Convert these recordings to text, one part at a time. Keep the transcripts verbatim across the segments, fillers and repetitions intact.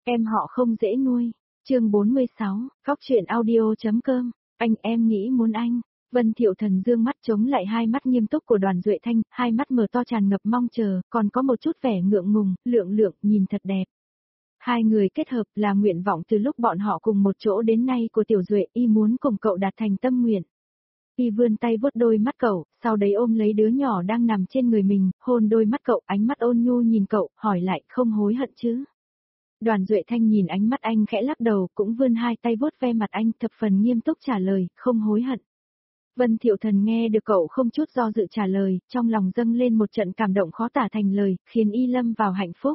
Em họ không dễ nuôi. Chương bốn mươi sáu, Cóc truyện audio.com. Anh em nghĩ muốn anh. Vân Thiệu Thần dương mắt chống lại hai mắt nghiêm túc của Đoàn Duệ Thanh, hai mắt mở to tràn ngập mong chờ, còn có một chút vẻ ngượng ngùng, lượng lượng, nhìn thật đẹp. Hai người kết hợp là nguyện vọng từ lúc bọn họ cùng một chỗ đến nay của Tiểu Duệ, y muốn cùng cậu đạt thành tâm nguyện. Y vươn tay vuốt đôi mắt cậu, sau đấy ôm lấy đứa nhỏ đang nằm trên người mình, hôn đôi mắt cậu, ánh mắt ôn nhu nhìn cậu, hỏi lại không hối hận chứ. Đoàn Duệ Thanh nhìn ánh mắt anh khẽ lắc đầu, cũng vươn hai tay vuốt ve mặt anh, thập phần nghiêm túc trả lời, không hối hận. Vân Thiệu Thần nghe được cậu không chút do dự trả lời, trong lòng dâng lên một trận cảm động khó tả thành lời, khiến y lâm vào hạnh phúc.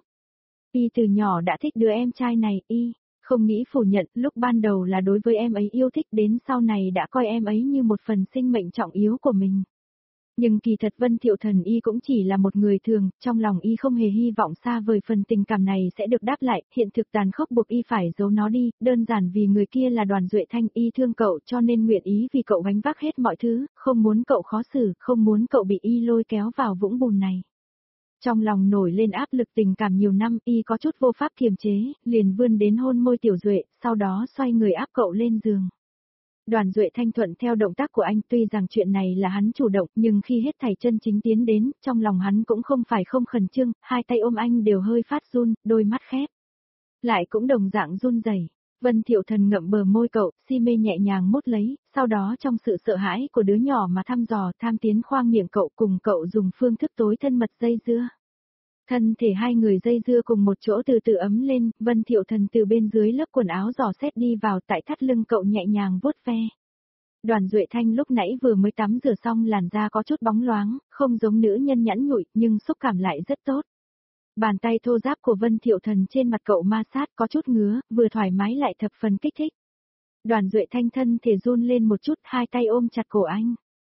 Y từ nhỏ đã thích đứa em trai này, y không nghĩ phủ nhận, lúc ban đầu là đối với em ấy yêu thích, đến sau này đã coi em ấy như một phần sinh mệnh trọng yếu của mình. Nhưng kỳ thật Vân Thiệu Thần y cũng chỉ là một người thường, trong lòng y không hề hy vọng xa vời phần tình cảm này sẽ được đáp lại, hiện thực tàn khốc buộc y phải giấu nó đi, đơn giản vì người kia là Đoàn Duệ Thanh, y thương cậu cho nên nguyện ý vì cậu gánh vác hết mọi thứ, không muốn cậu khó xử, không muốn cậu bị y lôi kéo vào vũng bùn này. Trong lòng nổi lên áp lực tình cảm nhiều năm, y có chút vô pháp kiềm chế, liền vươn đến hôn môi Tiểu Duệ, sau đó xoay người áp cậu lên giường. Đoàn Duệ Thanh thuận theo động tác của anh, tuy rằng chuyện này là hắn chủ động, nhưng khi hết thảy chân chính tiến đến, trong lòng hắn cũng không phải không khẩn trương, hai tay ôm anh đều hơi phát run, đôi mắt khép lại cũng đồng dạng run rẩy. Vân Thiệu Thần ngậm bờ môi cậu, si mê nhẹ nhàng mút lấy, sau đó trong sự sợ hãi của đứa nhỏ mà thăm dò, tham tiến khoang miệng cậu, cùng cậu dùng phương thức tối thân mật dây dưa. Thân thể hai người dây dưa cùng một chỗ từ từ ấm lên, Vân Thiệu Thần từ bên dưới lớp quần áo dò xét đi vào, tại thắt lưng cậu nhẹ nhàng vuốt ve. Đoàn Duệ Thanh lúc nãy vừa mới tắm rửa xong, làn da có chút bóng loáng, không giống nữ nhân nhẵn nhụi, nhưng xúc cảm lại rất tốt. Bàn tay thô ráp của Vân Thiệu Thần trên mặt cậu ma sát, có chút ngứa, vừa thoải mái lại thập phần kích thích. Đoàn Duệ Thanh thân thể run lên một chút, hai tay ôm chặt cổ anh.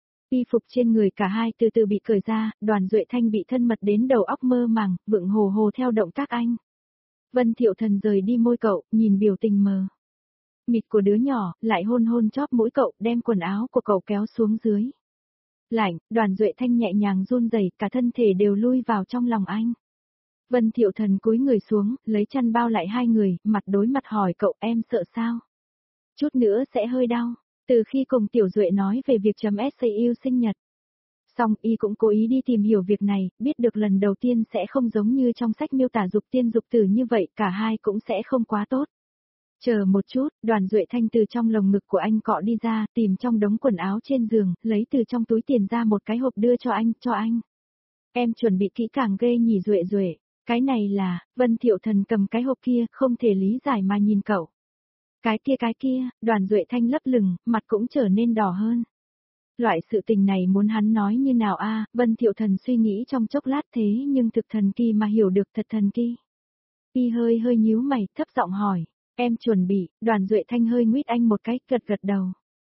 Y phục trên người cả hai từ từ bị cởi ra, Đoàn Duệ Thanh bị thân mật đến đầu óc mơ màng, vựng hồ hồ theo động tác anh. Vân Thiệu Thần rời đi môi cậu, nhìn biểu tình mờ mịt của đứa nhỏ, lại hôn hôn chóp mũi cậu, đem quần áo của cậu kéo xuống dưới. Lạnh, Đoàn Duệ Thanh nhẹ nhàng run rẩy, cả thân thể đều lui vào trong lòng anh. Vân Thiệu Thần cúi người xuống, lấy chăn bao lại hai người, mặt đối mặt hỏi cậu, em sợ sao? Chút nữa sẽ hơi đau. Từ khi cùng Tiểu Duệ nói về việc chấm ét a u sinh nhật, xong y cũng cố ý đi tìm hiểu việc này, biết được lần đầu tiên sẽ không giống như trong sách miêu tả dục tiên dục tử như vậy, cả hai cũng sẽ không quá tốt. Chờ một chút, Đoàn Duệ Thanh từ trong lồng ngực của anh cọ đi ra, tìm trong đống quần áo trên giường, lấy từ trong túi tiền ra một cái hộp đưa cho anh, cho anh. Em chuẩn bị kỹ càng ghê nhỉ Duệ Duệ, cái này là, Vân Thiệu Thần cầm cái hộp kia, không thể lý giải mà nhìn cậu. Cái kia cái kia, Đoàn Duệ Thanh lấp lửng, mặt cũng trở nên đỏ hơn. Loại sự tình này muốn hắn nói như nào a? Vân Thiệu Thần suy nghĩ trong chốc lát thế nhưng thực thần kỳ mà hiểu được thật thần kỳ. Y hơi hơi nhíu mày, thấp giọng hỏi, em chuẩn bị, Đoàn Duệ Thanh hơi nguyết anh một cái, gật gật đầu.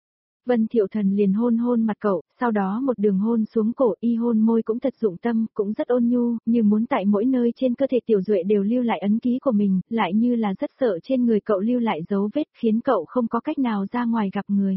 Vân Thiệu Thần liền hôn hôn mặt cậu, sau đó một đường hôn xuống cổ, y hôn môi cũng thật dụng tâm, cũng rất ôn nhu, như muốn tại mỗi nơi trên cơ thể Tiểu Duệ đều lưu lại ấn ký của mình, lại như là rất sợ trên người cậu lưu lại dấu vết, khiến cậu không có cách nào ra ngoài gặp người.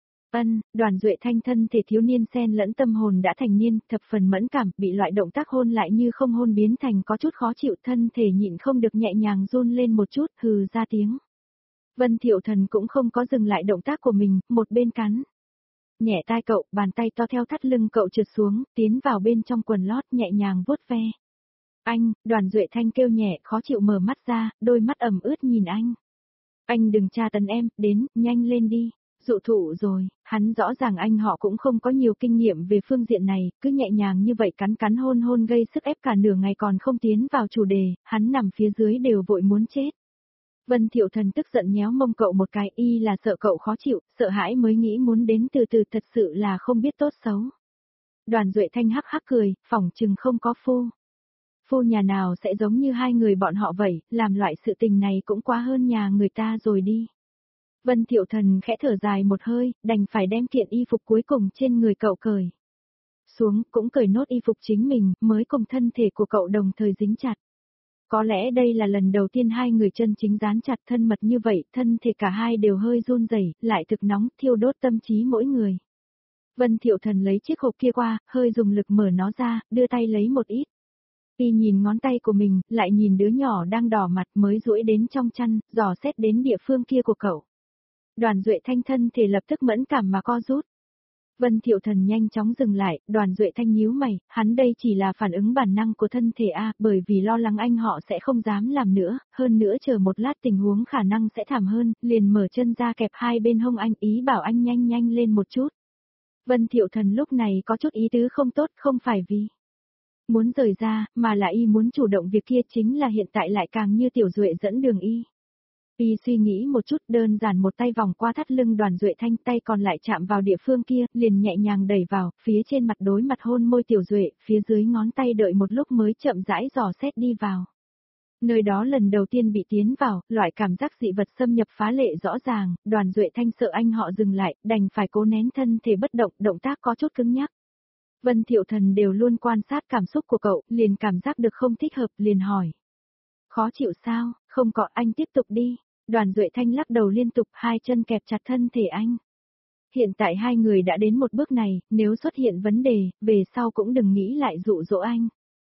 Ân, Đoàn Duệ Thanh thân thể thiếu niên xen lẫn tâm hồn đã thành niên, thập phần mẫn cảm, bị loại động tác hôn lại như không hôn biến thành có chút khó chịu, thân thể nhịn không được nhẹ nhàng run lên một chút, hừ ra tiếng. Vân Thiệu Thần cũng không có dừng lại động tác của mình, một bên cắn nhẹ tai cậu, bàn tay to theo thắt lưng cậu trượt xuống, tiến vào bên trong quần lót nhẹ nhàng vuốt ve. Anh, Đoàn Duệ Thanh kêu nhẹ, khó chịu mở mắt ra, đôi mắt ẩm ướt nhìn anh. Anh đừng tra tấn em, đến, nhanh lên đi. Dụ thụ rồi, hắn rõ ràng anh họ cũng không có nhiều kinh nghiệm về phương diện này, cứ nhẹ nhàng như vậy cắn cắn hôn hôn gây sức ép cả nửa ngày còn không tiến vào chủ đề, hắn nằm phía dưới đều vội muốn chết. Vân Thiệu Thần tức giận nhéo mông cậu một cái, y là sợ cậu khó chịu, sợ hãi mới nghĩ muốn đến từ từ, thật sự là không biết tốt xấu. Đoàn Duệ Thanh hắc hắc cười, phỏng chừng không có phu. Phu nhà nào sẽ giống như hai người bọn họ vậy, làm loại sự tình này cũng quá hơn nhà người ta rồi đi. Vân Thiệu Thần khẽ thở dài một hơi, đành phải đem kiện y phục cuối cùng trên người cậu cởi xuống, cũng cởi nốt y phục chính mình, mới cùng thân thể của cậu đồng thời dính chặt. Có lẽ đây là lần đầu tiên hai người chân chính dán chặt thân mật như vậy, thân thể cả hai đều hơi run rẩy, lại thực nóng, thiêu đốt tâm trí mỗi người. Vân Thiệu Thần lấy chiếc hộp kia qua, hơi dùng lực mở nó ra, đưa tay lấy một ít Y nhìn ngón tay của mình, lại nhìn đứa nhỏ đang đỏ mặt mới duỗi đến trong chăn, dò xét đến địa phương kia của cậu. Đoàn Duệ Thanh thân thể lập tức mẫn cảm mà co rút. Vân Thiệu Thần nhanh chóng dừng lại, Đoàn Duệ Thanh nhíu mày, hắn đây chỉ là phản ứng bản năng của thân thể A, bởi vì lo lắng anh họ sẽ không dám làm nữa, hơn nữa chờ một lát tình huống khả năng sẽ thảm hơn, liền mở chân ra kẹp hai bên hông anh, ý bảo anh nhanh nhanh lên một chút. Vân Thiệu Thần lúc này có chút ý tứ không tốt, không phải vì muốn rời ra, mà là y muốn chủ động việc kia, chính là hiện tại lại càng như Tiểu Duệ dẫn đường y. Y suy nghĩ một chút, đơn giản một tay vòng qua thắt lưng Đoàn Duệ Thanh, tay còn lại chạm vào địa phương kia, liền nhẹ nhàng đẩy vào, phía trên mặt đối mặt hôn môi Tiểu Duệ, phía dưới ngón tay đợi một lúc mới chậm rãi dò xét đi vào. Nơi đó lần đầu tiên bị tiến vào, loại cảm giác dị vật xâm nhập phá lệ rõ ràng, Đoàn Duệ Thanh sợ anh họ dừng lại, đành phải cố nén thân thể bất động, động tác có chút cứng nhắc. Vân Thiệu Thần đều luôn quan sát cảm xúc của cậu, liền cảm giác được không thích hợp, liền hỏi. Khó chịu sao, không có, anh tiếp tục đi. Đoàn Duệ Thanh lắc đầu liên tục, hai chân kẹp chặt thân thể anh. Hiện tại hai người đã đến một bước này, nếu xuất hiện vấn đề, về sau cũng đừng nghĩ lại dụ dỗ anh.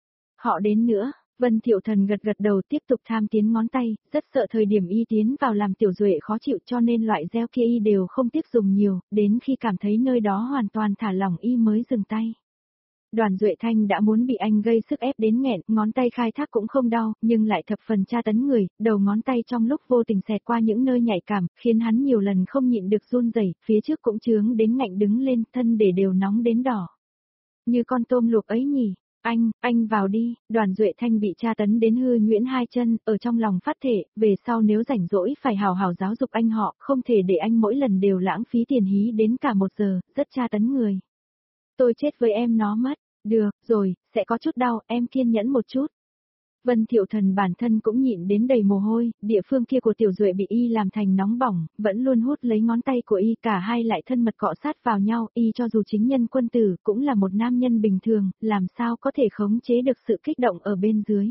Họ đến nữa, Vân Thiệu Thần gật gật đầu tiếp tục tham tiến ngón tay, rất sợ thời điểm y tiến vào làm Tiểu Duệ khó chịu cho nên loại gel kia y đều không tiếp dùng nhiều, đến khi cảm thấy nơi đó hoàn toàn thả lỏng y mới dừng tay. Đoàn Duệ Thanh đã muốn bị anh gây sức ép đến nghẹn, ngón tay khai thác cũng không đau, nhưng lại thập phần tra tấn người, đầu ngón tay trong lúc vô tình xẹt qua những nơi nhạy cảm, khiến hắn nhiều lần không nhịn được run rẩy, phía trước cũng chướng đến ngạnh đứng lên, thân để đều nóng đến đỏ. Như con tôm luộc ấy nhỉ, anh, anh vào đi, Đoàn Duệ Thanh bị tra tấn đến hư nhuyễn hai chân, ở trong lòng phát thể, về sau nếu rảnh rỗi phải hào hào giáo dục anh họ, không thể để anh mỗi lần đều lãng phí tiền hí đến cả một giờ, rất tra tấn người. Tôi chết với em nó mất. Được, rồi, sẽ có chút đau, em kiên nhẫn một chút. Vân Thiệu Thần bản thân cũng nhịn đến đầy mồ hôi, địa phương kia của Tiểu Duệ bị y làm thành nóng bỏng, vẫn luôn hút lấy ngón tay của y, cả hai lại thân mật cọ sát vào nhau, y cho dù chính nhân quân tử, cũng là một nam nhân bình thường, làm sao có thể khống chế được sự kích động ở bên dưới.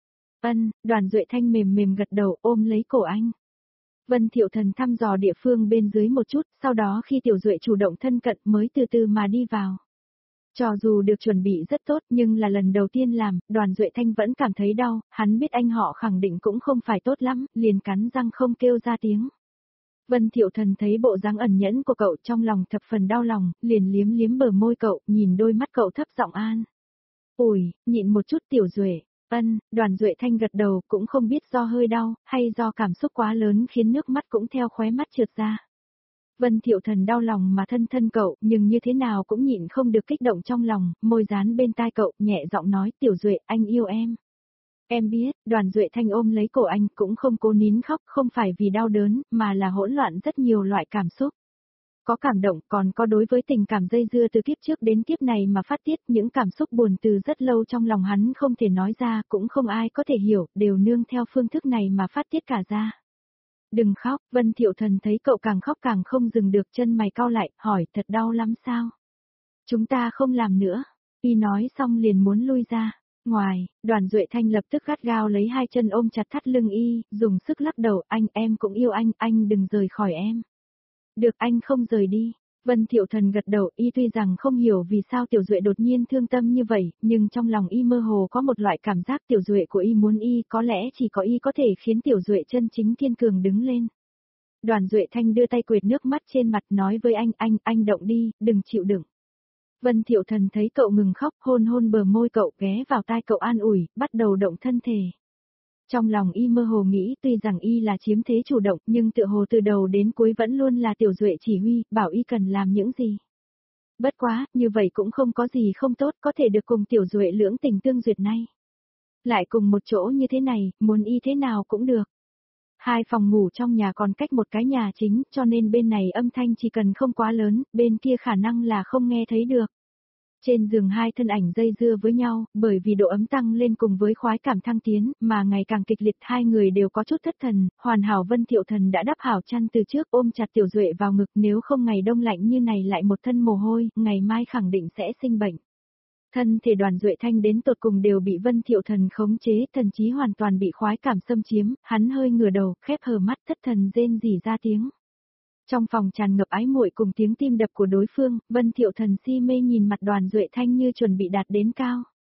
Ân, Đoàn Duệ Thanh mềm mềm gật đầu ôm lấy cổ anh. Vân Thiệu Thần thăm dò địa phương bên dưới một chút, sau đó khi Tiểu Duệ chủ động thân cận mới từ từ mà đi vào. Cho dù được chuẩn bị rất tốt nhưng là lần đầu tiên làm, Đoàn Duệ Thanh vẫn cảm thấy đau, hắn biết anh họ khẳng định cũng không phải tốt lắm, liền cắn răng không kêu ra tiếng. Vân Thiệu Thần thấy bộ dáng ẩn nhẫn của cậu trong lòng thập phần đau lòng, liền liếm liếm bờ môi cậu, nhìn đôi mắt cậu thấp giọng an. Ủi, nhịn một chút Tiểu Duệ, ân, Đoàn Duệ Thanh gật đầu cũng không biết do hơi đau, hay do cảm xúc quá lớn khiến nước mắt cũng theo khóe mắt trượt ra. Vân Thiệu Thần đau lòng mà thân thân cậu, nhưng như thế nào cũng nhịn không được kích động trong lòng, môi dán bên tai cậu, nhẹ giọng nói, Tiểu Duệ, anh yêu em. Em biết, Đoàn Duệ Thanh ôm lấy cổ anh, cũng không cố nín khóc, không phải vì đau đớn, mà là hỗn loạn rất nhiều loại cảm xúc. Có cảm động, còn có đối với tình cảm dây dưa từ kiếp trước đến kiếp này mà phát tiết, những cảm xúc buồn từ rất lâu trong lòng hắn không thể nói ra, cũng không ai có thể hiểu, đều nương theo phương thức này mà phát tiết cả ra. Đừng khóc, Vân Thiệu Thần thấy cậu càng khóc càng không dừng được, chân mày cau lại, hỏi thật đau lắm sao? Chúng ta không làm nữa. Y nói xong liền muốn lui ra. Ngoài, Đoàn Duệ Thanh lập tức gắt gao lấy hai chân ôm chặt thắt lưng y, dùng sức lắc đầu, anh em cũng yêu anh, anh đừng rời khỏi em. Được, anh không rời đi. Vân Thiệu Thần gật đầu, y tuy rằng không hiểu vì sao Tiểu Duệ đột nhiên thương tâm như vậy, nhưng trong lòng y mơ hồ có một loại cảm giác Tiểu Duệ của y muốn y, có lẽ chỉ có y có thể khiến Tiểu Duệ chân chính kiên cường đứng lên. Đoàn Duệ Thanh đưa tay quệt nước mắt trên mặt nói với anh, anh, anh động đi, đừng chịu đựng. Vân Thiệu Thần thấy cậu ngừng khóc, hôn hôn bờ môi cậu, ghé vào tai cậu an ủi, bắt đầu động thân thể. Trong lòng y mơ hồ nghĩ tuy rằng y là chiếm thế chủ động nhưng tựa hồ từ đầu đến cuối vẫn luôn là Tiểu Duệ chỉ huy, bảo y cần làm những gì. Bất quá, như vậy cũng không có gì không tốt, có thể được cùng Tiểu Duệ lưỡng tình tương duyệt nay. Lại cùng một chỗ như thế này, muốn y thế nào cũng được. Hai phòng ngủ trong nhà còn cách một cái nhà chính, cho nên bên này âm thanh chỉ cần không quá lớn, bên kia khả năng là không nghe thấy được. Trên giường hai thân ảnh dây dưa với nhau, bởi vì độ ấm tăng lên cùng với khoái cảm thăng tiến, mà ngày càng kịch liệt hai người đều có chút thất thần, hoàn hảo Vân Thiệu Thần đã đắp hảo chăn từ trước ôm chặt Tiểu Duệ vào ngực, nếu không ngày đông lạnh như này lại một thân mồ hôi, ngày mai khẳng định sẽ sinh bệnh. Thân thể Đoàn Duệ Thanh đến tột cùng đều bị Vân Thiệu Thần khống chế, thần trí hoàn toàn bị khoái cảm xâm chiếm, hắn hơi ngửa đầu, khép hờ mắt thất thần rên rỉ ra tiếng. Trong phòng tràn ngập ái muội cùng tiếng tim đập của đối phương, Vân Thiệu Thần si mê nhìn mặt Đoàn Duệ Thanh như chuẩn bị đạt đến cao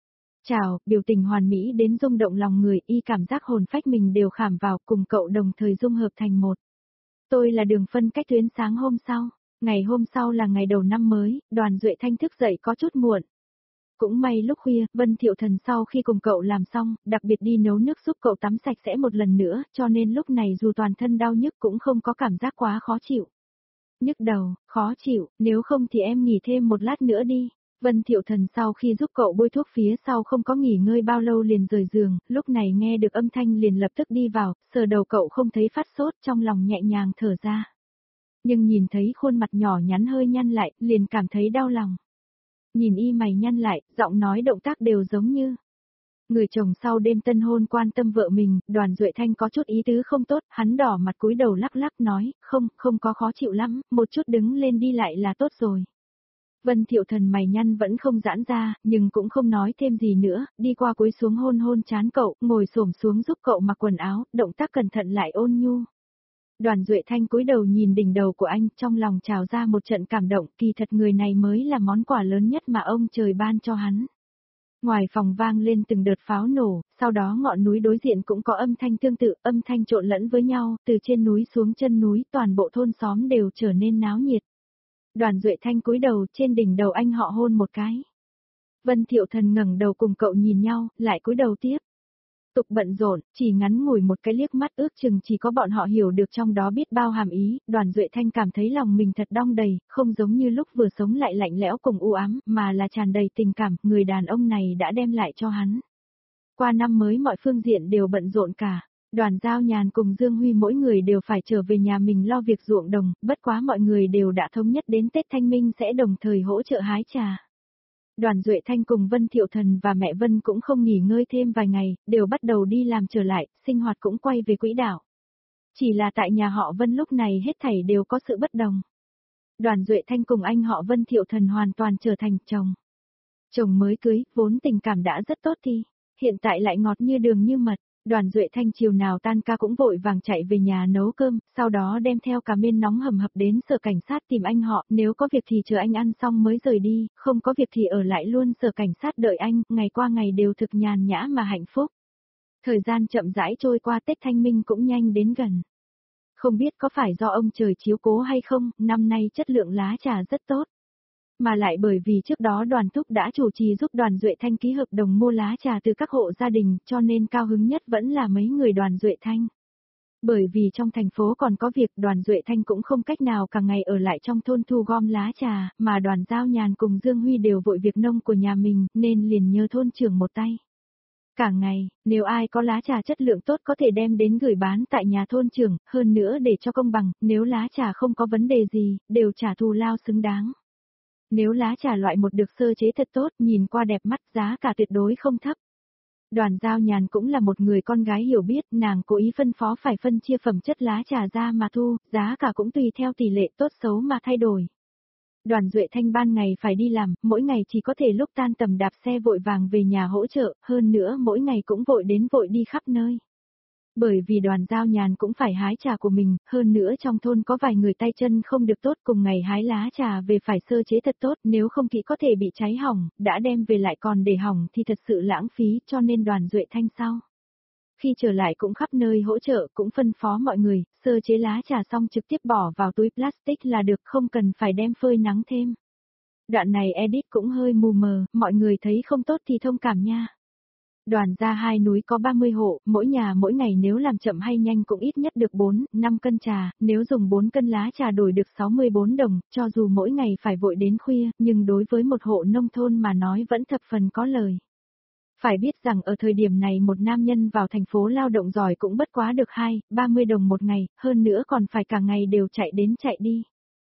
Chào, biểu tình hoàn mỹ đến rung động lòng người, y cảm giác hồn phách mình đều khảm vào cùng cậu đồng thời dung hợp thành một. Tôi là Đường Phân cách tuyến sáng hôm sau. Ngày hôm sau là ngày đầu năm mới, Đoàn Duệ Thanh thức dậy có chút muộn. Cũng may lúc khuya, Vân Thiệu Thần sau khi cùng cậu làm xong, đặc biệt đi nấu nước giúp cậu tắm sạch sẽ một lần nữa, cho nên lúc này dù toàn thân đau nhức cũng không có cảm giác quá khó chịu. Nhức đầu, khó chịu, nếu không thì em nghỉ thêm một lát nữa đi. Vân Thiệu Thần sau khi giúp cậu bôi thuốc phía sau không có nghỉ ngơi bao lâu liền rời giường, lúc này nghe được âm thanh liền lập tức đi vào, sờ đầu cậu không thấy phát sốt, trong lòng nhẹ nhàng thở ra. Nhưng nhìn thấy khuôn mặt nhỏ nhắn hơi nhăn lại, liền cảm thấy đau lòng. Nhìn y mày nhăn lại, giọng nói động tác đều giống như. Người chồng sau đêm tân hôn quan tâm vợ mình, Đoàn Duệ Thanh có chút ý tứ không tốt, hắn đỏ mặt cúi đầu lắc lắc nói, không, không có khó chịu lắm, một chút đứng lên đi lại là tốt rồi. Vân Thiệu Thần mày nhăn vẫn không giãn ra, nhưng cũng không nói thêm gì nữa, đi qua cúi xuống hôn hôn trán cậu, ngồi xổm xuống giúp cậu mặc quần áo, động tác cẩn thận lại ôn nhu. Đoàn Duệ Thanh cúi đầu nhìn đỉnh đầu của anh, trong lòng trào ra một trận cảm động, kỳ thật người này mới là món quà lớn nhất mà ông trời ban cho hắn. Ngoài phòng vang lên từng đợt pháo nổ, sau đó ngọn núi đối diện cũng có âm thanh tương tự, âm thanh trộn lẫn với nhau, từ trên núi xuống chân núi, toàn bộ thôn xóm đều trở nên náo nhiệt. Đoàn Duệ Thanh cúi đầu, trên đỉnh đầu anh họ hôn một cái. Vân Thiệu Thần ngẩng đầu cùng cậu nhìn nhau, lại cúi đầu tiếp. Tục bận rộn, chỉ ngắn ngủi một cái liếc mắt ước chừng chỉ có bọn họ hiểu được trong đó biết bao hàm ý, Đoàn Duệ Thanh cảm thấy lòng mình thật đong đầy, không giống như lúc vừa sống lại lạnh lẽo cùng u ám, mà là tràn đầy tình cảm, người đàn ông này đã đem lại cho hắn. Qua năm mới mọi phương diện đều bận rộn cả, Đoàn Giao Nhàn cùng Dương Huy mỗi người đều phải trở về nhà mình lo việc ruộng đồng, bất quá mọi người đều đã thống nhất đến Tết Thanh Minh sẽ đồng thời hỗ trợ hái trà. Đoàn Duệ Thanh cùng Vân Thiệu Thần và mẹ Vân cũng không nghỉ ngơi thêm vài ngày, đều bắt đầu đi làm trở lại, sinh hoạt cũng quay về quỹ đạo. Chỉ là tại nhà họ Vân lúc này hết thảy đều có sự bất đồng. Đoàn Duệ Thanh cùng anh họ Vân Thiệu Thần hoàn toàn trở thành chồng. Chồng mới cưới, vốn tình cảm đã rất tốt thì, hiện tại lại ngọt như đường như mật. Đoàn Duệ Thanh chiều nào tan ca cũng vội vàng chạy về nhà nấu cơm, sau đó đem theo cả miên nóng hầm hập đến sở cảnh sát tìm anh họ, nếu có việc thì chờ anh ăn xong mới rời đi, không có việc thì ở lại luôn sở cảnh sát đợi anh, ngày qua ngày đều thực nhàn nhã mà hạnh phúc. Thời gian chậm rãi trôi qua, Tết Thanh Minh cũng nhanh đến gần. Không biết có phải do ông trời chiếu cố hay không, năm nay chất lượng lá trà rất tốt. Mà lại bởi vì trước đó Đoàn Thúc đã chủ trì giúp Đoàn Duệ Thanh ký hợp đồng mua lá trà từ các hộ gia đình, cho nên cao hứng nhất vẫn là mấy người Đoàn Duệ Thanh. Bởi vì trong thành phố còn có việc, Đoàn Duệ Thanh cũng không cách nào cả ngày ở lại trong thôn thu gom lá trà, mà Đoàn Giao Nhàn cùng Dương Huy đều vội việc nông của nhà mình, nên liền nhờ thôn trưởng một tay. Cả ngày, nếu ai có lá trà chất lượng tốt có thể đem đến gửi bán tại nhà thôn trưởng, hơn nữa để cho công bằng, nếu lá trà không có vấn đề gì, đều trả thù lao xứng đáng. Nếu lá trà loại một được sơ chế thật tốt, nhìn qua đẹp mắt, giá cả tuyệt đối không thấp. Đoàn Giao Nhàn cũng là một người con gái hiểu biết, nàng cố ý phân phó phải phân chia phẩm chất lá trà ra mà thu, giá cả cũng tùy theo tỷ lệ tốt xấu mà thay đổi. Đoàn Duệ Thanh ban ngày phải đi làm, mỗi ngày chỉ có thể lúc tan tầm đạp xe vội vàng về nhà hỗ trợ, hơn nữa mỗi ngày cũng vội đến vội đi khắp nơi. Bởi vì Đoàn Giao Nhàn cũng phải hái trà của mình, hơn nữa trong thôn có vài người tay chân không được tốt, cùng ngày hái lá trà về phải sơ chế thật tốt, nếu không kỹ có thể bị cháy hỏng, đã đem về lại còn để hỏng thì thật sự lãng phí, cho nên Đoàn Duệ Thanh sau. Khi trở lại cũng khắp nơi hỗ trợ, cũng phân phó mọi người, sơ chế lá trà xong trực tiếp bỏ vào túi plastic là được, không cần phải đem phơi nắng thêm. Đoạn này edit cũng hơi mù mờ, mọi người thấy không tốt thì thông cảm nha. Đoàn gia hai núi có ba mươi hộ, mỗi nhà mỗi ngày nếu làm chậm hay nhanh cũng ít nhất được bốn, năm cân trà, nếu dùng bốn cân lá trà đổi được sáu mươi bốn đồng, cho dù mỗi ngày phải vội đến khuya, nhưng đối với một hộ nông thôn mà nói vẫn thập phần có lời. Phải biết rằng ở thời điểm này một nam nhân vào thành phố lao động giỏi cũng bất quá được hai, ba mươi đồng một ngày, hơn nữa còn phải cả ngày đều chạy đến chạy đi.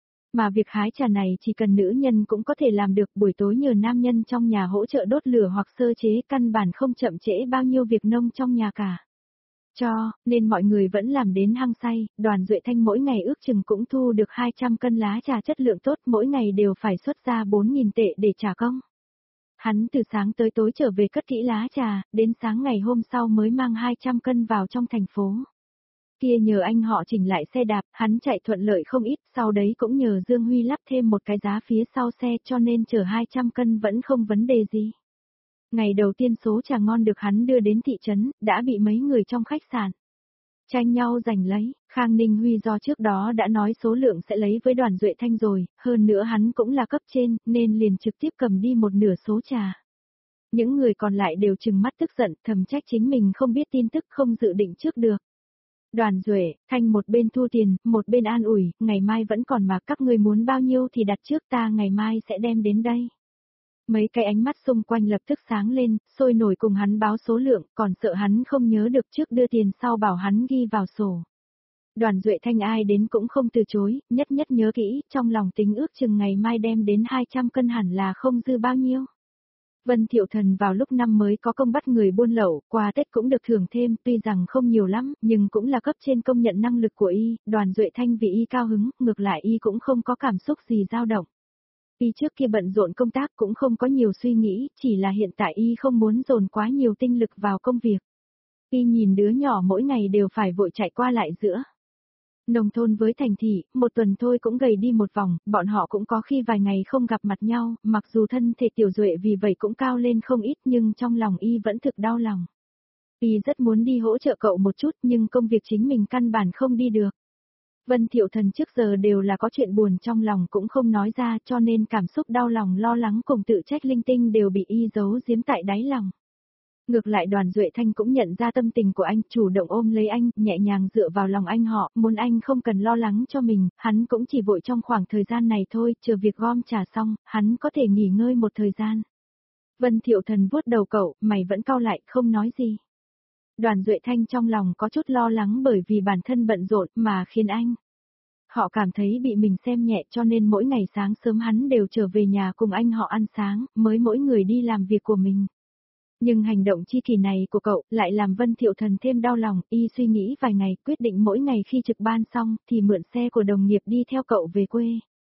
Mà việc hái trà này chỉ cần nữ nhân cũng có thể làm được, buổi tối nhờ nam nhân trong nhà hỗ trợ đốt lửa hoặc sơ chế, căn bản không chậm trễ bao nhiêu việc nông trong nhà cả. Cho, nên mọi người vẫn làm đến hăng say, Đoàn Duệ Thanh mỗi ngày ước chừng cũng thu được hai trăm cân lá trà chất lượng tốt, mỗi ngày đều phải xuất ra bốn nghìn tệ để trả công. Hắn từ sáng tới tối trở về cất kỹ lá trà, đến sáng ngày hôm sau mới mang hai trăm cân vào trong thành phố. Kia nhờ anh họ chỉnh lại xe đạp, hắn chạy thuận lợi không ít, sau đấy cũng nhờ Dương Huy lắp thêm một cái giá phía sau xe cho nên chở hai trăm cân vẫn không vấn đề gì. Ngày đầu tiên số trà ngon được hắn đưa đến thị trấn, đã bị mấy người trong khách sạn tranh nhau giành lấy. Khang Ninh Huy do trước đó đã nói số lượng sẽ lấy với Đoàn Duệ Thanh rồi, hơn nữa hắn cũng là cấp trên, nên liền trực tiếp cầm đi một nửa số trà. Những người còn lại đều trừng mắt tức giận, thầm trách chính mình không biết tin tức, không dự định trước được. Đoàn Duệ Thanh một bên thu tiền, một bên an ủi, ngày mai vẫn còn mà, các ngươi muốn bao nhiêu thì đặt trước, ta ngày mai sẽ đem đến đây. Mấy cái ánh mắt xung quanh lập tức sáng lên, sôi nổi cùng hắn báo số lượng, còn sợ hắn không nhớ được trước đưa tiền sau bảo hắn ghi vào sổ. Đoàn Duệ Thanh ai đến cũng không từ chối, nhất nhất nhớ kỹ, trong lòng tính ước chừng ngày mai đem đến hai trăm cân hẳn là không dư bao nhiêu. Vân Thiệu Thần vào lúc năm mới có công bắt người buôn lậu, qua Tết cũng được thưởng thêm, tuy rằng không nhiều lắm, nhưng cũng là cấp trên công nhận năng lực của y, Đoàn Duệ Thanh vì y cao hứng, ngược lại y cũng không có cảm xúc gì dao động. Y trước kia bận rộn công tác cũng không có nhiều suy nghĩ, chỉ là hiện tại y không muốn dồn quá nhiều tinh lực vào công việc. Y nhìn đứa nhỏ mỗi ngày đều phải vội chạy qua lại giữa nông thôn với thành thị, một tuần thôi cũng gầy đi một vòng, bọn họ cũng có khi vài ngày không gặp mặt nhau, mặc dù thân thể Tiểu Duệ vì vậy cũng cao lên không ít nhưng trong lòng y vẫn thực đau lòng. Y rất muốn đi hỗ trợ cậu một chút nhưng công việc chính mình căn bản không đi được. Vân Thiệu Thần trước giờ đều là có chuyện buồn trong lòng cũng không nói ra cho nên cảm xúc đau lòng lo lắng cùng tự trách linh tinh đều bị y giấu giếm tại đáy lòng. Ngược lại Đoàn Duệ Thanh cũng nhận ra tâm tình của anh, chủ động ôm lấy anh, nhẹ nhàng dựa vào lòng anh họ, muốn anh không cần lo lắng cho mình, hắn cũng chỉ vội trong khoảng thời gian này thôi, chờ việc gom trà xong, hắn có thể nghỉ ngơi một thời gian. Vân Thiệu Thần vuốt đầu cậu, mày vẫn cau lại, không nói gì. Đoàn Duệ Thanh trong lòng có chút lo lắng bởi vì bản thân bận rộn mà khiến anh. Họ cảm thấy bị mình xem nhẹ cho nên mỗi ngày sáng sớm hắn đều trở về nhà cùng anh họ ăn sáng, mới mỗi người đi làm việc của mình. Nhưng hành động chi kỳ này của cậu lại làm Vân Thiệu Thần thêm đau lòng, y suy nghĩ vài ngày quyết định mỗi ngày khi trực ban xong thì mượn xe của đồng nghiệp đi theo cậu về quê.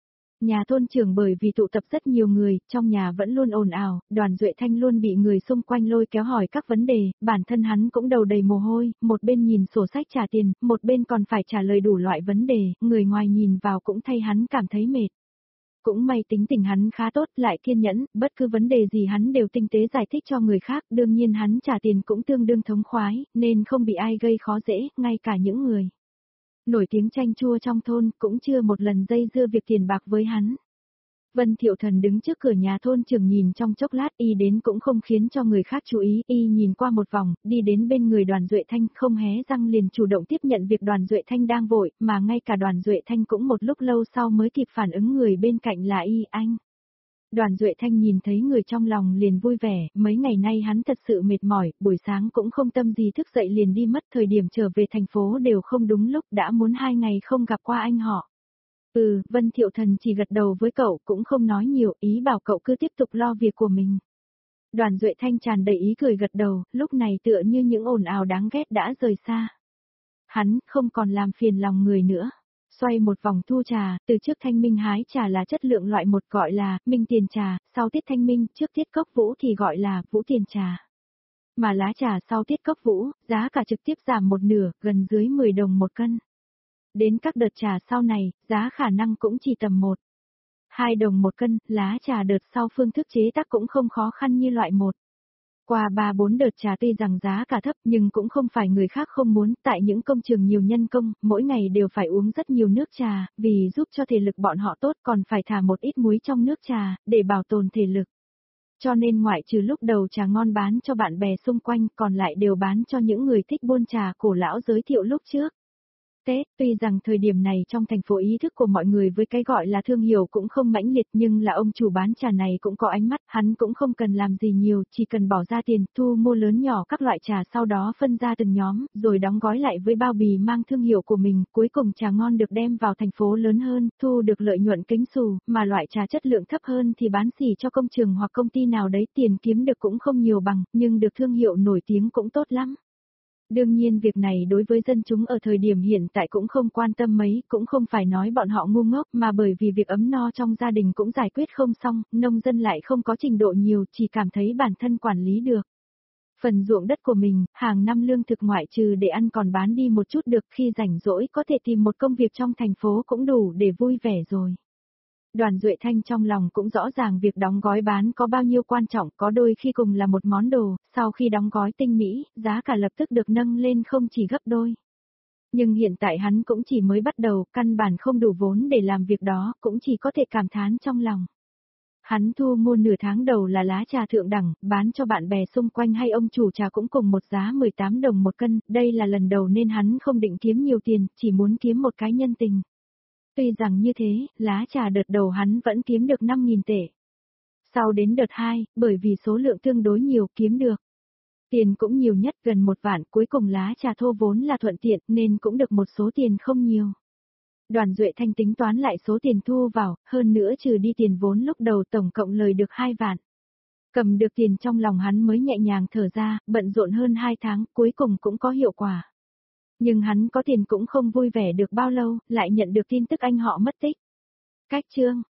Nhà thôn trưởng bởi vì tụ tập rất nhiều người, trong nhà vẫn luôn ồn ào, Đoàn Duệ Thanh luôn bị người xung quanh lôi kéo hỏi các vấn đề, bản thân hắn cũng đầu đầy mồ hôi, một bên nhìn sổ sách trả tiền, một bên còn phải trả lời đủ loại vấn đề, người ngoài nhìn vào cũng thay hắn cảm thấy mệt. Cũng may tính tình hắn khá tốt, lại kiên nhẫn, bất cứ vấn đề gì hắn đều tinh tế giải thích cho người khác, đương nhiên hắn trả tiền cũng tương đương thống khoái, nên không bị ai gây khó dễ, ngay cả những người nổi tiếng chanh chua trong thôn cũng chưa một lần dây dưa việc tiền bạc với hắn. Vân Thiệu Thần đứng trước cửa nhà thôn trưởng nhìn trong chốc lát y đến cũng không khiến cho người khác chú ý, y nhìn qua một vòng, đi đến bên người Đoàn Duệ Thanh không hé răng liền chủ động tiếp nhận việc Đoàn Duệ Thanh đang vội, mà ngay cả Đoàn Duệ Thanh cũng một lúc lâu sau mới kịp phản ứng người bên cạnh là y, anh. Đoàn Duệ Thanh nhìn thấy người trong lòng liền vui vẻ, mấy ngày nay hắn thật sự mệt mỏi, buổi sáng cũng không tâm gì thức dậy liền đi mất, thời điểm trở về thành phố đều không đúng lúc, đã muốn hai ngày không gặp qua anh họ. Ừ, Vân Thiệu Thần chỉ gật đầu với cậu cũng không nói nhiều, ý bảo cậu cứ tiếp tục lo việc của mình. Đoàn Duệ Thanh tràn đầy ý cười gật đầu, lúc này tựa như những ồn ào đáng ghét đã rời xa. Hắn không còn làm phiền lòng người nữa. Xoay một vòng thu trà, từ trước thanh minh hái trà là chất lượng loại một gọi là minh tiền trà, sau tiết thanh minh, trước tiết cốc vũ thì gọi là vũ tiền trà. Mà lá trà sau tiết cốc vũ, giá cả trực tiếp giảm một nửa, gần dưới mười đồng một cân. Đến các đợt trà sau này, giá khả năng cũng chỉ tầm một, hai đồng một cân, lá trà đợt sau phương thức chế tác cũng không khó khăn như loại một. Qua ba bốn đợt trà tuy rằng giá cả thấp nhưng cũng không phải người khác không muốn, tại những công trường nhiều nhân công, mỗi ngày đều phải uống rất nhiều nước trà, vì giúp cho thể lực bọn họ tốt còn phải thả một ít muối trong nước trà, để bảo tồn thể lực. Cho nên ngoại trừ lúc đầu trà ngon bán cho bạn bè xung quanh còn lại đều bán cho những người thích buôn trà cổ lão giới thiệu lúc trước. Tết, tuy rằng thời điểm này trong thành phố ý thức của mọi người với cái gọi là thương hiệu cũng không mãnh liệt nhưng là ông chủ bán trà này cũng có ánh mắt, hắn cũng không cần làm gì nhiều, chỉ cần bỏ ra tiền, thu mua lớn nhỏ các loại trà sau đó phân ra từng nhóm, rồi đóng gói lại với bao bì mang thương hiệu của mình, cuối cùng trà ngon được đem vào thành phố lớn hơn, thu được lợi nhuận kính xù, mà loại trà chất lượng thấp hơn thì bán xỉ cho công trường hoặc công ty nào đấy tiền kiếm được cũng không nhiều bằng, nhưng được thương hiệu nổi tiếng cũng tốt lắm. Đương nhiên việc này đối với dân chúng ở thời điểm hiện tại cũng không quan tâm mấy, cũng không phải nói bọn họ ngu ngốc mà bởi vì việc ấm no trong gia đình cũng giải quyết không xong, nông dân lại không có trình độ nhiều, chỉ cảm thấy bản thân quản lý được. Phần ruộng đất của mình, hàng năm lương thực ngoại trừ để ăn còn bán đi một chút được, khi rảnh rỗi có thể tìm một công việc trong thành phố cũng đủ để vui vẻ rồi. Đoàn Duệ Thanh trong lòng cũng rõ ràng việc đóng gói bán có bao nhiêu quan trọng, có đôi khi cùng là một món đồ, sau khi đóng gói tinh mỹ, giá cả lập tức được nâng lên không chỉ gấp đôi. Nhưng hiện tại hắn cũng chỉ mới bắt đầu, căn bản không đủ vốn để làm việc đó, cũng chỉ có thể cảm thán trong lòng. Hắn thu mua nửa tháng đầu là lá trà thượng đẳng, bán cho bạn bè xung quanh hay ông chủ trà cũng cùng một giá mười tám đồng một cân, đây là lần đầu nên hắn không định kiếm nhiều tiền, chỉ muốn kiếm một cái nhân tình. Tuy rằng như thế, lá trà đợt đầu hắn vẫn kiếm được năm nghìn tệ. Sau đến đợt hai, bởi vì số lượng tương đối nhiều kiếm được tiền cũng nhiều nhất gần một vạn, cuối cùng lá trà thô vốn là thuận tiện nên cũng được một số tiền không nhiều. Đoàn Duệ Thanh tính toán lại số tiền thu vào, hơn nữa trừ đi tiền vốn lúc đầu tổng cộng lời được hai vạn. Cầm được tiền trong lòng hắn mới nhẹ nhàng thở ra, bận rộn hơn hai tháng, cuối cùng cũng có hiệu quả. Nhưng hắn có tiền cũng không vui vẻ được bao lâu, lại nhận được tin tức anh họ mất tích. Cách chương